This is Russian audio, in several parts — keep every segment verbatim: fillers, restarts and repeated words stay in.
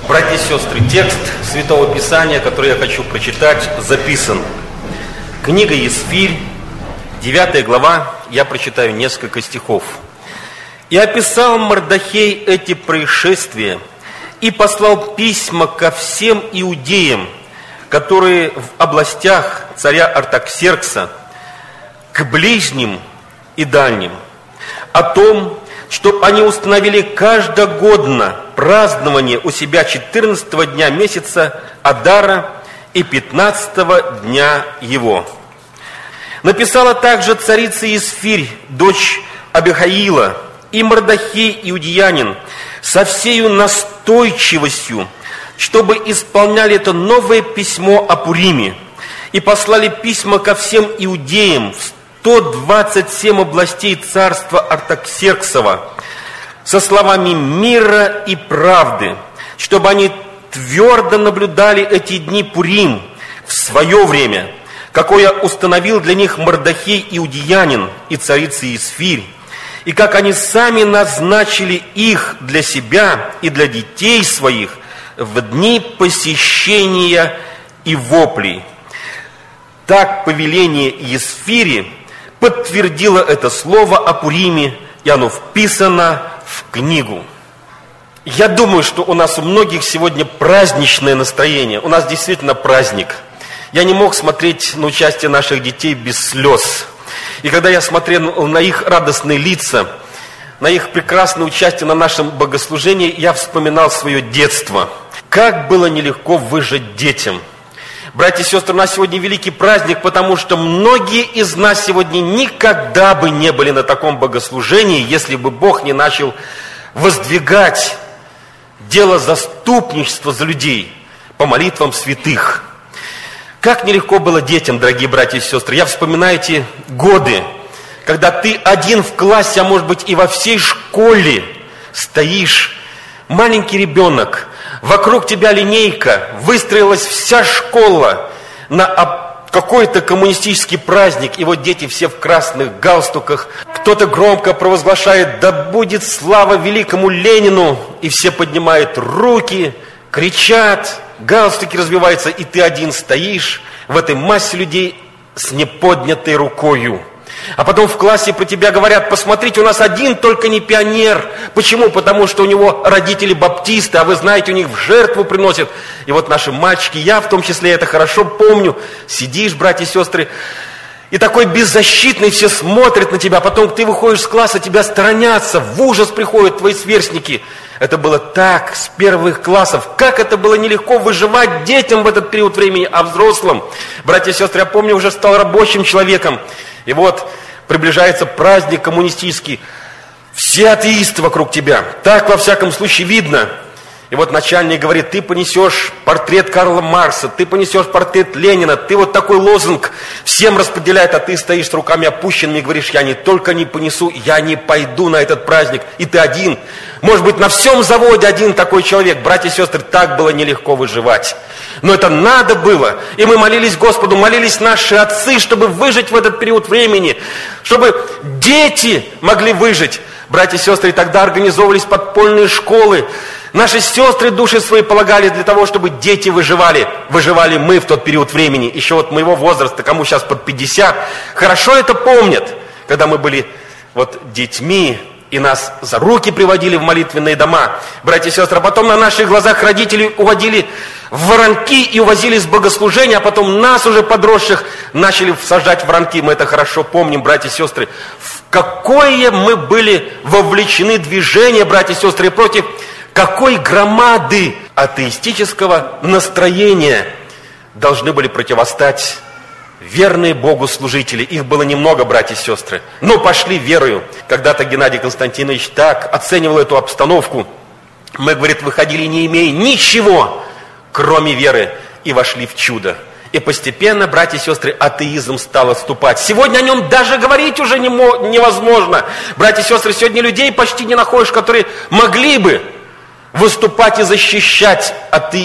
Братья и сестры, текст Святого Писания, который я хочу прочитать, записан. Книга Есфирь, девятая глава, я прочитаю несколько стихов. «И описал Мордохей эти происшествия, и послал письма ко всем иудеям, которые в областях царя Артаксеркса, к ближним и дальним, о том, чтобы они установили каждогодно празднование у себя четырнадцатого дня месяца Адара и пятнадцатого дня его. Написала также царица Есфирь, дочь Абихаила, и Мордохей иудеянин со всею настойчивостью, чтобы исполняли это новое письмо о Пуриме, и послали письма ко всем иудеям в сто двадцать семь областей царства Артаксерксова со словами мира и правды, чтобы они твердо наблюдали эти дни Пурим в свое время, какое установил для них Мордохей иудеянин и царица Есфирь, и как они сами назначили их для себя и для детей своих в дни посещения и воплей. Так повеление Есфири подтвердило это слово о Пуриме, и оно вписано в книгу». Я думаю, что у нас у многих сегодня праздничное настроение. У нас действительно праздник. Я не мог смотреть на участие наших детей без слез. И когда я смотрел на их радостные лица, на их прекрасное участие на нашем богослужении, я вспоминал свое детство. Как было нелегко выжить детям. Братья и сестры, у нас сегодня великий праздник, потому что многие из нас сегодня никогда бы не были на таком богослужении, если бы Бог не начал воздвигать дело заступничества за людей по молитвам святых. Как нелегко было детям, дорогие братья и сестры. Я вспоминаю эти годы, когда ты один в классе, а может быть и во всей школе стоишь, маленький ребенок, вокруг тебя линейка, выстроилась вся школа на какой-то коммунистический праздник, и вот дети все в красных галстуках, кто-то громко провозглашает: «Да будет слава великому Ленину!» И все поднимают руки, кричат, галстуки развиваются, и ты один стоишь в этой массе людей с неподнятой рукою. А потом в классе про тебя говорят: посмотрите, у нас один только не пионер. Почему? Потому что у него родители баптисты, а вы знаете, у них в жертву приносят. И вот наши мальчики, я в том числе это хорошо помню, сидишь, братья и сестры, и такой беззащитный, все смотрят на тебя. Потом ты выходишь с класса, тебя сторонятся, в ужас приходят твои сверстники. Это было так, с первых классов. Как это было нелегко выживать детям в этот период времени, а взрослым. Братья и сестры, я помню, уже стал рабочим человеком. И вот приближается праздник коммунистический. Все атеисты вокруг тебя. Так, во всяком случае, видно. И вот начальник говорит: ты понесешь портрет Карла Маркса, ты понесешь портрет Ленина, ты вот такой лозунг всем распределяет, а ты стоишь с руками опущенными и говоришь: я не только не понесу, я не пойду на этот праздник. И ты один. Может быть, на всем заводе один такой человек. Братья и сестры, так было нелегко выживать. Но это надо было. И мы молились Господу, молились наши отцы, чтобы выжить в этот период времени, чтобы дети могли выжить. Братья и сестры, и тогда организовывались подпольные школы. Наши сестры души свои полагали для того, чтобы дети выживали. Выживали мы в тот период времени. Еще вот моего возраста, кому сейчас под пятьдесят, хорошо это помнят, когда мы были вот детьми, и нас за руки приводили в молитвенные дома. Братья и сестры, а потом на наших глазах родители уводили в воронки и увозили с богослужения, а потом нас уже подросших начали сажать в воронки. Мы это хорошо помним, братья и сестры. В какое мы были вовлечены движение, братья и сестры, против какой громады атеистического настроения должны были противостать верные Богу служители. Их было немного, братья и сестры, но пошли верою. Когда-то Геннадий Константинович так оценивал эту обстановку. Мы, говорит, выходили, не имея ничего, кроме веры, и вошли в чудо. И постепенно, братья и сестры, атеизм стал отступать. Сегодня о нем даже говорить уже невозможно. Братья и сестры, сегодня людей почти не находишь, которые могли бы выступать и защищать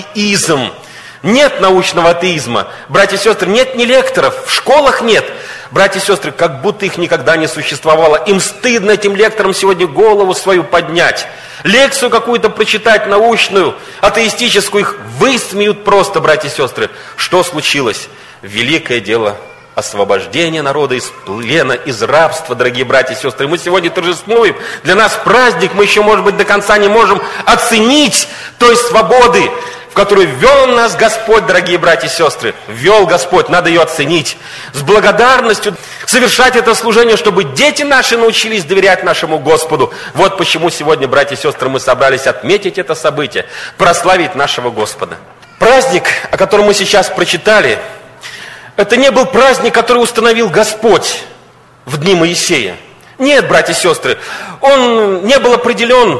атеизм. Нет научного атеизма. Братья и сестры, нет ни лекторов, в школах нет. Братья и сестры, как будто их никогда не существовало. Им стыдно этим лекторам сегодня голову свою поднять. Лекцию какую-то прочитать научную, атеистическую, их высмеют просто, братья и сестры. Что случилось? Великое дело освобождения народа из плена, из рабства, дорогие братья и сестры. Мы сегодня торжествуем. Для нас праздник, мы еще, может быть, до конца не можем оценить той свободы, в которую ввел нас Господь, дорогие братья и сестры. Ввел Господь, надо ее оценить. С благодарностью совершать это служение, чтобы дети наши научились доверять нашему Господу. Вот почему сегодня, братья и сестры, мы собрались отметить это событие, прославить нашего Господа. Праздник, о котором мы сейчас прочитали, это не был праздник, который установил Господь в дни Моисея. Нет, братья и сестры, он не был определен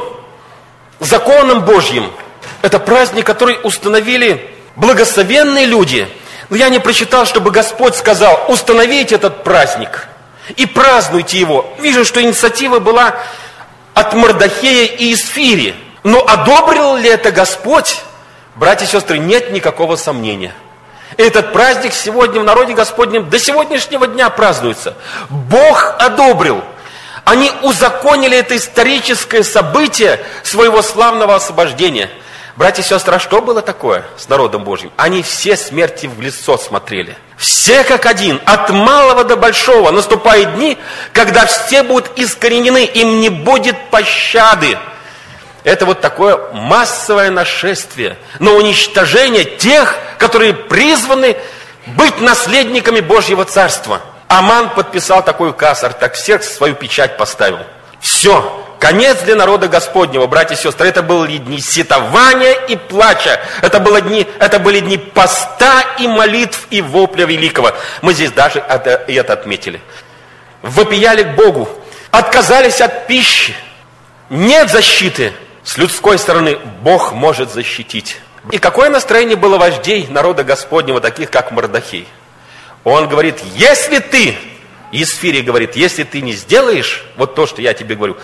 законом Божьим. Это праздник, который установили благословенные люди. Но я не прочитал, чтобы Господь сказал: установите этот праздник и празднуйте его. Вижу, что инициатива была от Мордохея и Исфири. Но одобрил ли это Господь? Братья и сестры, нет никакого сомнения. Этот праздник сегодня в народе Господнем до сегодняшнего дня празднуется. Бог одобрил. Они узаконили это историческое событие своего славного освобождения. Братья и сестры, а что было такое с народом Божьим? Они все смерти в лицо смотрели. Все как один, от малого до большого. Наступают дни, когда все будут искоренены, им не будет пощады. Это вот такое массовое нашествие на уничтожение тех, которые призваны быть наследниками Божьего Царства. Аман подписал такой указ, Артаксеркс свою печать поставил. Все, конец для народа Господнего, братья и сестры. Это были дни сетования и плача. Это были дни, это были дни поста и молитв и вопля великого. Мы здесь даже это, и это отметили. Вопияли к Богу, отказались от пищи. Нет защиты. С людской стороны Бог может защитить. И какое настроение было вождей народа Господнего, таких как Мордохей? Он говорит: если ты, Исфирий говорит, если ты не сделаешь вот то, что я тебе говорю,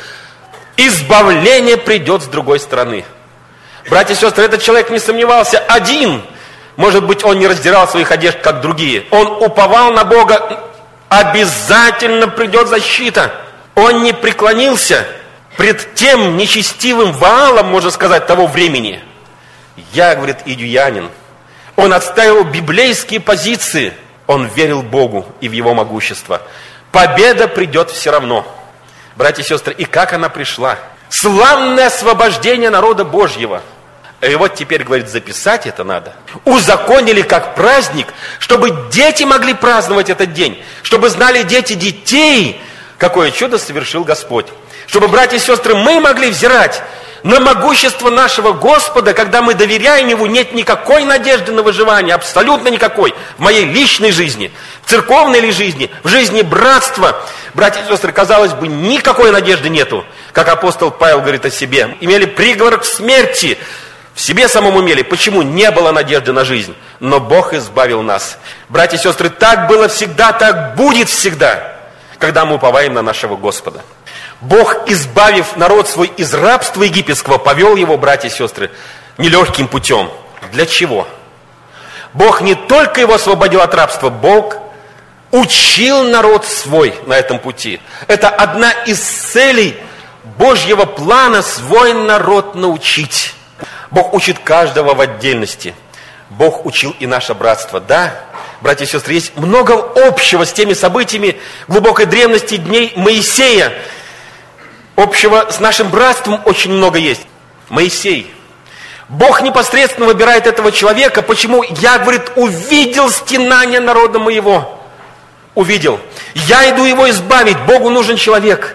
избавление придет с другой стороны. Братья и сестры, этот человек не сомневался один. Может быть, он не раздирал своих одежд, как другие. Он уповал на Бога. Обязательно придет защита. Он не преклонился пред тем нечестивым Ваалом, можно сказать, того времени. Я, говорит, идюянин. Он отстаивал библейские позиции. Он верил Богу и в Его могущество. Победа придет все равно. Братья и сестры, и как она пришла? Славное освобождение народа Божьего. И вот теперь, говорит, записать это надо. Узаконили как праздник, чтобы дети могли праздновать этот день. Чтобы знали дети детей, какое чудо совершил Господь. Чтобы, братья и сестры, мы могли взирать на могущество нашего Господа, когда мы доверяем Ему, нет никакой надежды на выживание, абсолютно никакой. В моей личной жизни, в церковной ли жизни, в жизни братства, братья и сестры, казалось бы, никакой надежды нету. Как апостол Павел говорит о себе. Имели приговор к смерти, в себе самом имели. Почему? Не было надежды на жизнь. Но Бог избавил нас. Братья и сестры, так было всегда, так будет всегда, когда мы уповаем на нашего Господа. Бог, избавив народ свой из рабства египетского, повел его, братья и сестры, нелегким путем. Для чего? Бог не только его освободил от рабства, Бог учил народ свой на этом пути. Это одна из целей Божьего плана — свой народ научить. Бог учит каждого в отдельности. Бог учил и наше братство. Да, братья и сестры, есть много общего с теми событиями глубокой древности дней Моисея. Общего с нашим братством очень много есть. Моисей. Бог непосредственно выбирает этого человека. Почему? Я, говорит, увидел стенание народа моего. Увидел. Я иду его избавить. Богу нужен человек.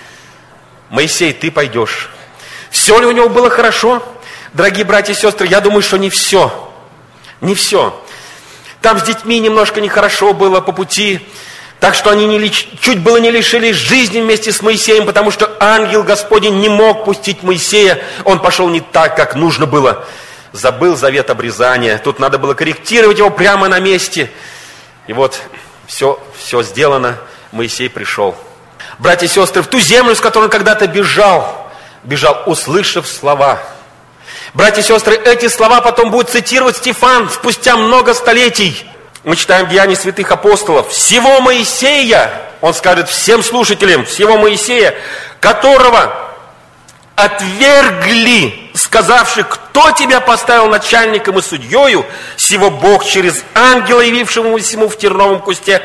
Моисей, ты пойдешь. Все ли у него было хорошо? Дорогие братья и сестры, я думаю, что не все. Не все. Там с детьми немножко нехорошо было по пути. Так что они не, чуть было не лишились жизни вместе с Моисеем, потому что ангел Господень не мог пустить Моисея. Он пошел не так, как нужно было. Забыл завет обрезания. Тут надо было корректировать его прямо на месте. И вот все, все сделано. Моисей пришел. Братья и сестры, в ту землю, с которой он когда-то бежал, бежал, услышав слова. Братья и сестры, эти слова потом будет цитировать Стефан спустя много столетий. Мы читаем Деяния святых апостолов. Всего Моисея, он скажет всем слушателям, всего Моисея, которого отвергли, сказавши, кто тебя поставил начальником и судьею, сего Бог через ангела, явившемуся ему в терновом кусте,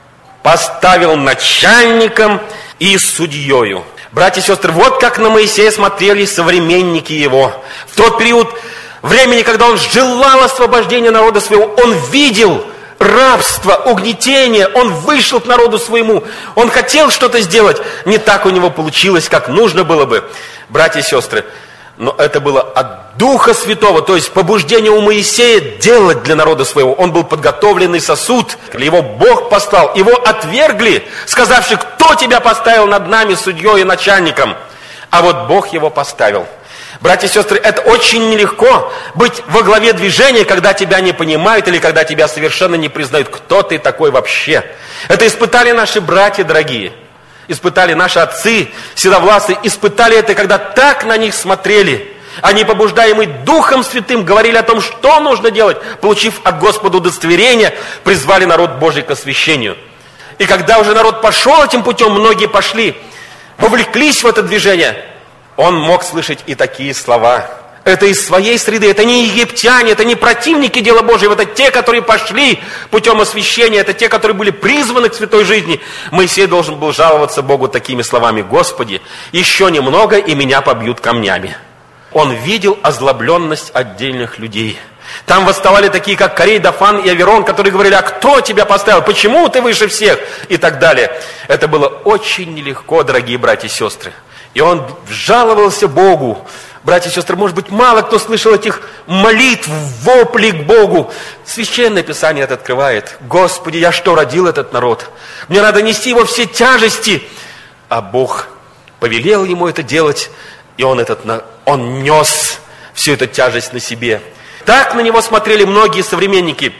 поставил начальником и судьею. Братья и сестры, вот как на Моисея смотрели современники его. В тот период времени, когда он желал освобождения народа своего, он видел рабство, угнетение, он вышел к народу своему, он хотел что-то сделать, не так у него получилось, как нужно было бы. Братья и сестры, но это было от Духа Святого, то есть побуждение у Моисея делать для народа своего. Он был подготовленный сосуд, его Бог послал, его отвергли, сказавши, кто тебя поставил над нами судьей и начальником, а вот Бог его поставил. Братья и сестры, это очень нелегко быть во главе движения, когда тебя не понимают или когда тебя совершенно не признают, кто ты такой вообще. Это испытали наши братья дорогие, испытали наши отцы, седовласые, испытали это, когда так на них смотрели. Они, побуждаемые Духом Святым, говорили о том, что нужно делать, получив от Господа удостоверение, призвали народ Божий к освящению. И когда уже народ пошел этим путем, многие пошли, вовлеклись в это движение, он мог слышать и такие слова. Это из своей среды, это не египтяне, это не противники дела Божьего, это те, которые пошли путем освящения, это те, которые были призваны к святой жизни. Моисей должен был жаловаться Богу такими словами: «Господи, еще немного, и меня побьют камнями». Он видел озлобленность отдельных людей. Там восставали такие, как Корей, Дафан и Аверон, которые говорили: «А кто тебя поставил? Почему ты выше всех?» И так далее. Это было очень нелегко, дорогие братья и сестры. И он жаловался Богу. Братья и сестры, может быть, мало кто слышал этих молитв, воплей к Богу. Священное Писание это открывает. «Господи, я что, родил этот народ? Мне надо нести его все тяжести». А Бог повелел ему это делать, и он, этот, он нес всю эту тяжесть на себе. Так на него смотрели многие современники.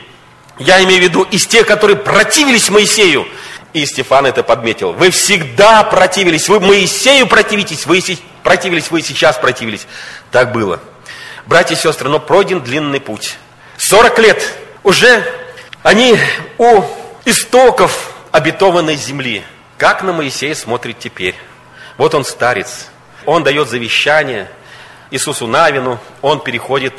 Я имею в виду из тех, которые противились Моисею. И Стефан это подметил. Вы всегда противились, вы Моисею противитесь, вы противились, вы сейчас противились. Так было. Братья и сестры, но пройден длинный путь. сорок лет уже они у истоков обетованной земли. Как на Моисея смотрит теперь? Вот он старец, он дает завещание Иисусу Навину, он переходит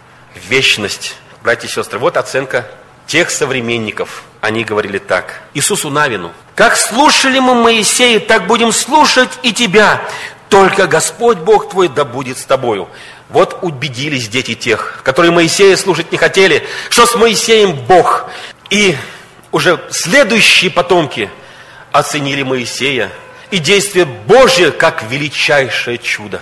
в вечность. Братья и сестры, вот оценка тех современников. Они говорили так: Иисусу Навину: «Как слушали мы Моисея, так будем слушать и тебя. Только Господь Бог твой да будет с тобою». Вот убедились дети тех, которые Моисея слушать не хотели, что с Моисеем Бог. И уже следующие потомки оценили Моисея и действие Божье как величайшее чудо.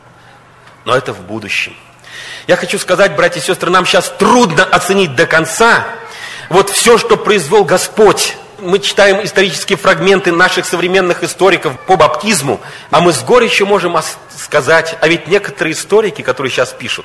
Но это в будущем. Я хочу сказать, братья и сестры, нам сейчас трудно оценить до конца вот все, что произвел Господь. Мы читаем исторические фрагменты наших современных историков по баптизму, а мы с горечью можем сказать, а ведь некоторые историки, которые сейчас пишут,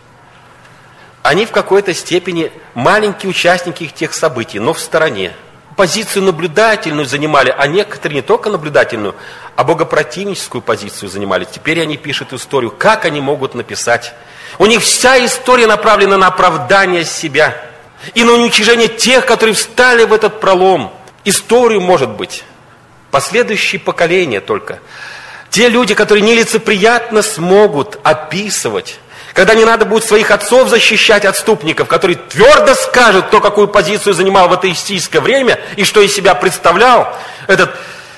они в какой-то степени маленькие участники тех событий, но в стороне. Позицию наблюдательную занимали, а некоторые не только наблюдательную, а богопротивническую позицию занимали. Теперь они пишут историю. Как они могут написать? У них вся история направлена на оправдание себя и на уничижение тех, которые встали в этот пролом. Историю, может быть, последующие поколения только. Те люди, которые нелицеприятно смогут описывать, когда не надо будет своих отцов защищать отступников, которые твердо скажут, кто какую позицию занимал в атеистическое время и что из себя представлял этот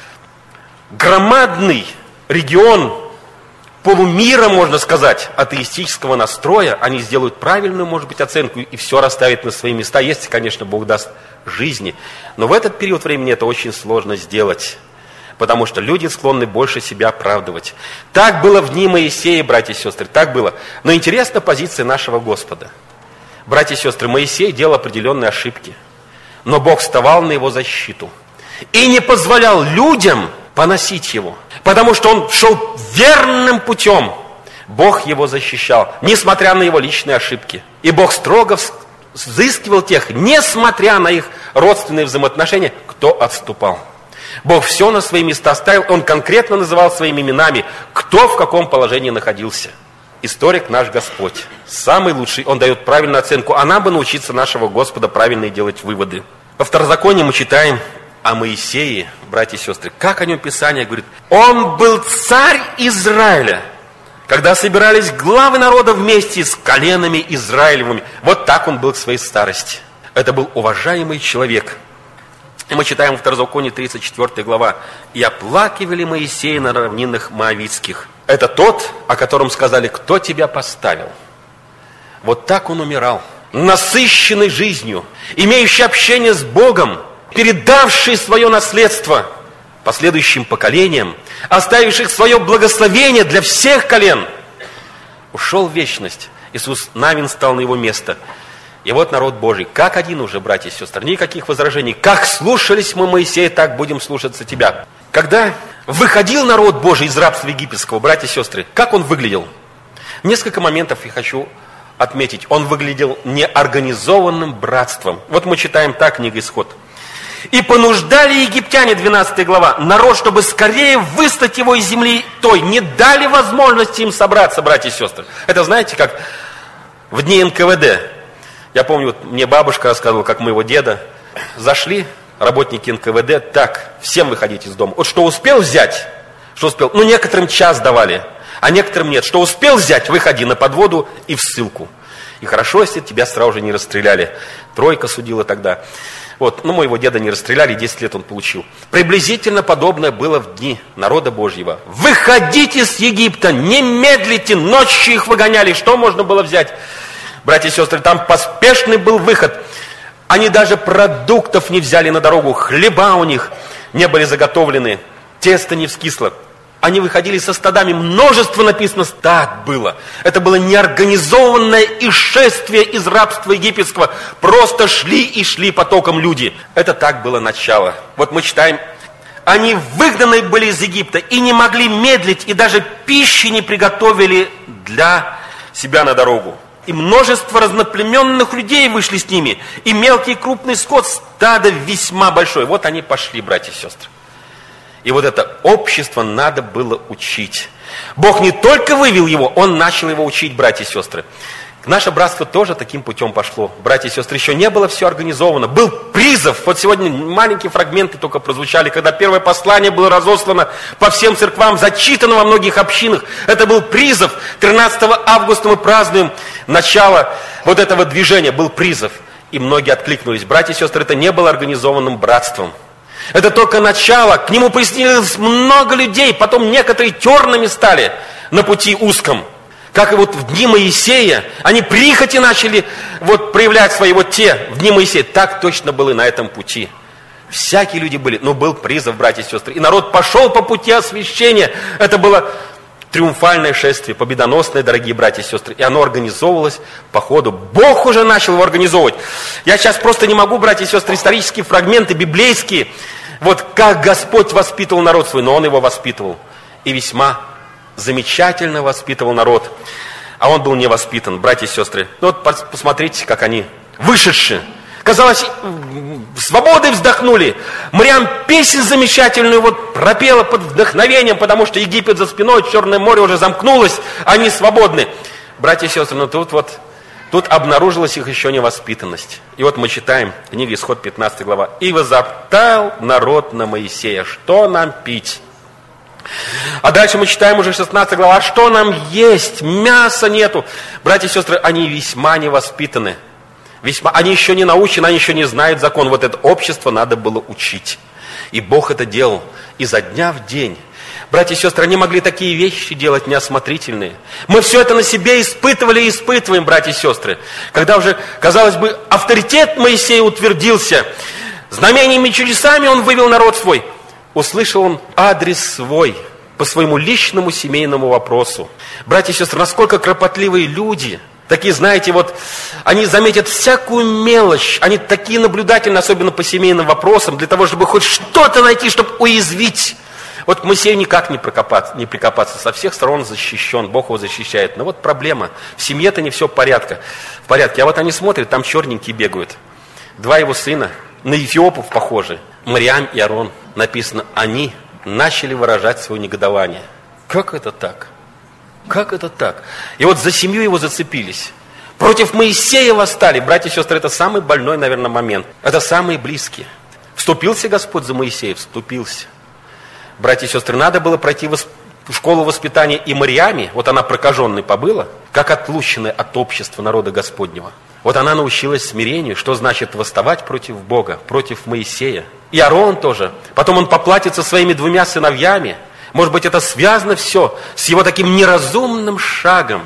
громадный регион полумира, можно сказать, атеистического настроя. Они сделают правильную, может быть, оценку и все расставят на свои места, если, конечно, Бог даст жизни. Но в этот период времени это очень сложно сделать, потому что люди склонны больше себя оправдывать. Так было в дни Моисея, братья и сестры, так было. Но интересна позиция нашего Господа. Братья и сестры, Моисей делал определенные ошибки, но Бог вставал на его защиту и не позволял людям поносить его, потому что он шел верным путем. Бог его защищал, несмотря на его личные ошибки. И Бог строго взыскивал тех, несмотря на их родственные взаимоотношения, кто отступал. Бог все на свои места ставил, Он конкретно называл своими именами, кто в каком положении находился. историк наш Господь. Самый лучший, он дает правильную оценку, а нам бы научиться нашего Господа правильно делать выводы. Во Второзаконии мы читаем о Моисее, братья и сестры. Как о нем Писание говорит? Он был царь Израиля, когда собирались главы народа вместе с коленами Израилевыми. Вот так он был к своей старости. Это был уважаемый человек. И мы читаем в Второзаконии тридцать четвёртая глава. «И оплакивали Моисея на равнинах Моавитских». Это тот, о котором сказали: кто тебя поставил? Вот так он умирал, насыщенный жизнью, имеющий общение с Богом, передавший свое наследство последующим поколениям, оставивших свое благословение для всех колен. Ушел в вечность. Иисус Навин стал на его место. И вот народ Божий, как один уже, братья и сестры, никаких возражений. Как слушались мы Моисея, так будем слушаться тебя. Когда выходил народ Божий из рабства египетского, братья и сестры, как он выглядел? Несколько моментов я хочу отметить. Он выглядел неорганизованным братством. Вот мы читаем так, книга Исход. «И понуждали египтяне», двенадцатая глава, народ, чтобы скорее выслать его из земли той. Не дали возможности им собраться, братья и сестры. Это знаете, как в дни эн ка вэ дэ. Я помню, вот мне бабушка рассказывала, как моего деда зашли работники эн ка вэ дэ, так, всем выходить из дома. Вот что успел взять, что успел, ну некоторым час давали, а некоторым нет. Что успел взять, выходи на подводу и в ссылку. И хорошо, если тебя сразу же не расстреляли. Тройка судила тогда. Вот, ну моего деда не расстреляли, десять лет он получил. Приблизительно подобное было в дни народа Божьего. Выходите с Египта, не медлите, ночью их выгоняли. Что можно было взять? Братья и сестры, там поспешный был выход. Они даже продуктов не взяли на дорогу, хлеба у них не были заготовлены, тесто не вскисло. Они выходили со стадами, множество написано стад было. Это было неорганизованное исшествие из рабства египетского. Просто шли и шли потоком люди. Это так было начало. Вот мы читаем, они выгнаны были из Египта и не могли медлить, и даже пищи не приготовили для себя на дорогу. И множество разноплеменных людей вышли с ними, и мелкий и крупный скот, стадо весьма большое. Вот они пошли, братья и сестры. И вот это общество надо было учить. Бог не только вывел его, Он начал его учить, братья и сестры. Наше братство тоже таким путем пошло. Братья и сестры, еще не было все организовано. Был призыв. Вот сегодня маленькие фрагменты только прозвучали, когда первое послание было разослано по всем церквам, зачитано во многих общинах. Это был призыв. тринадцатого августа мы празднуем начало вот этого движения. Был призыв. И многие откликнулись. Братья и сестры, это не было организованным братством. Это только начало. К нему присоединилось много людей. Потом некоторые терными стали на пути узком. Как и вот в дни Моисея, они прихоти начали вот проявлять свои вот те в дни Моисея. Так точно было и на этом пути. Всякие люди были, но был призыв, братья и сестры. И народ пошел по пути освящения. Это было триумфальное шествие, победоносное, дорогие братья и сестры. И оно организовывалось по ходу. Бог уже начал его организовывать. Я сейчас просто не могу, братья и сестры, исторические фрагменты библейские. Вот как Господь воспитывал народ свой, но Он его воспитывал. И весьма замечательно воспитывал народ. А он был не воспитан, братья и сестры. Ну вот посмотрите, как они вышедшие. Казалось, свободой вздохнули. Мрям песнь замечательную вот пропела под вдохновением, потому что Египет за спиной, Черное море уже замкнулось, они свободны. Братья и сестры, но тут вот, тут обнаружилась их еще невоспитанность. И вот мы читаем, книга Исход, пятнадцатая глава. «И возоптал народ на Моисея, что нам пить?» А дальше мы читаем уже шестнадцатая глава. «А что нам есть? Мяса нету». Братья и сестры, они весьма невоспитаны. Весьма, они еще не научены, они еще не знают закон. Вот это общество надо было учить. И Бог это делал изо дня в день. Братья и сестры, они могли такие вещи делать неосмотрительные. Мы все это на себе испытывали и испытываем, братья и сестры. Когда уже, казалось бы, авторитет Моисея утвердился, знамениями и чудесами он вывел народ свой. Услышал он адрес свой по своему личному семейному вопросу. Братья и сестры, насколько кропотливые люди. Такие, знаете, вот, они заметят всякую мелочь, они такие наблюдательны, особенно по семейным вопросам, для того, чтобы хоть что-то найти, чтобы уязвить. Вот к Моисею никак не прикопаться, не прикопаться, со всех сторон защищен, Бог его защищает. Но вот проблема, в семье-то не все в порядке, в порядке. А вот они смотрят, там черненькие бегают. Два его сына, на эфиопов похожи, Мирьям и Аарон. Написано, они начали выражать свое негодование. Как это так? как это так? И вот за семью его зацепились. Против Моисея восстали. Братья и сестры, это самый больной, наверное, момент. Это самые близкие. Вступился Господь за Моисея? Вступился. Братья и сестры, надо было пройти в школу воспитания и Мариаме, вот она прокаженной побыла, как отлученная от общества народа Господнего. Вот она научилась смирению, что значит восставать против Бога, против Моисея. И Аарон тоже. Потом он поплатится своими двумя сыновьями. Может быть, это связано все с его таким неразумным шагом.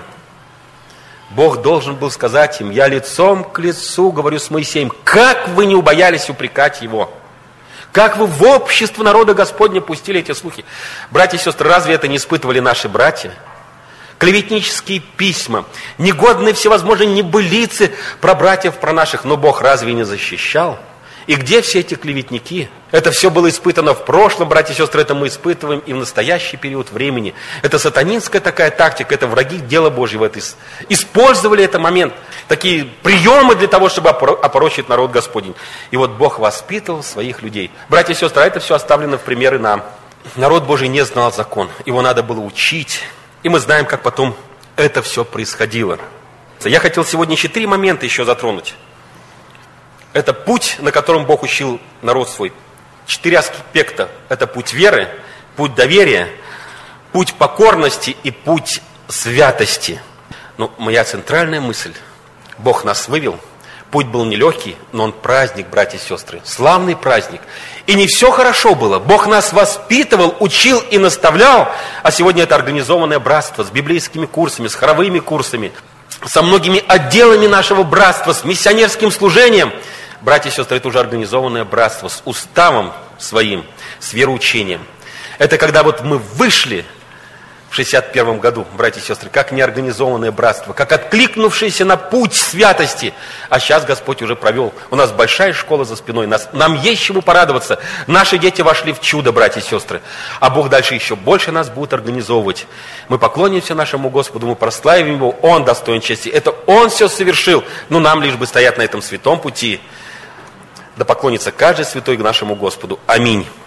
Бог должен был сказать им: я лицом к лицу говорю с Моисеем. Как вы не убоялись упрекать его? Как вы в общество народа Господня пустили эти слухи? Братья и сестры, разве это не испытывали наши братья? Клеветнические письма, негодные всевозможные небылицы про братьев, про наших. Но Бог разве не защищал? И где все эти клеветники? Это все было испытано в прошлом, братья и сестры, это мы испытываем и в настоящий период времени. Это сатанинская такая тактика, это враги дела Божьего. Это использовали этот момент, такие приемы для того, чтобы опорочить народ Господень. И вот Бог воспитывал своих людей. Братья и сестры, а это все оставлено в примеры нам. Народ Божий не знал закон, его надо было учить. И мы знаем, как потом это все происходило. Я хотел сегодня четыре момента еще затронуть. Это путь, на котором Бог учил народ свой. Четыре аспекта. Это путь веры, путь доверия, путь покорности и путь святости. Но моя центральная мысль. Бог нас вывел. Путь был нелегкий, но он праздник, братья и сестры. Славный праздник. И не все хорошо было. Бог нас воспитывал, учил и наставлял. А сегодня это организованное братство с библейскими курсами, с хоровыми курсами, со многими отделами нашего братства, с миссионерским служением. Братья и сестры, это уже организованное братство с уставом своим, с вероучением. Это когда вот мы вышли в шестьдесят первом году, братья и сестры, как неорганизованное братство, как откликнувшиеся на путь святости. А сейчас Господь уже провел. У нас большая школа за спиной. Нас, нам есть чему порадоваться. Наши дети вошли в чудо, братья и сестры. А Бог дальше еще больше нас будет организовывать. Мы поклонимся нашему Господу, мы прославим Его. Он достоин чести. Это Он все совершил. Но нам лишь бы стоять на этом святом пути. Да поклонится каждый святой к нашему Господу. Аминь.